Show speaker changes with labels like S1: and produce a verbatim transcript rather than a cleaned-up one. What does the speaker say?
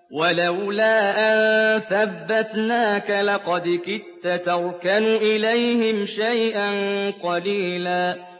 S1: وَلَوْلَا أَن ثَبَّتْنَاكَ لَقَدْ كِدتَّ تَرْكَنُ إِلَيْهِمْ شَيْئًا قَلِيلًا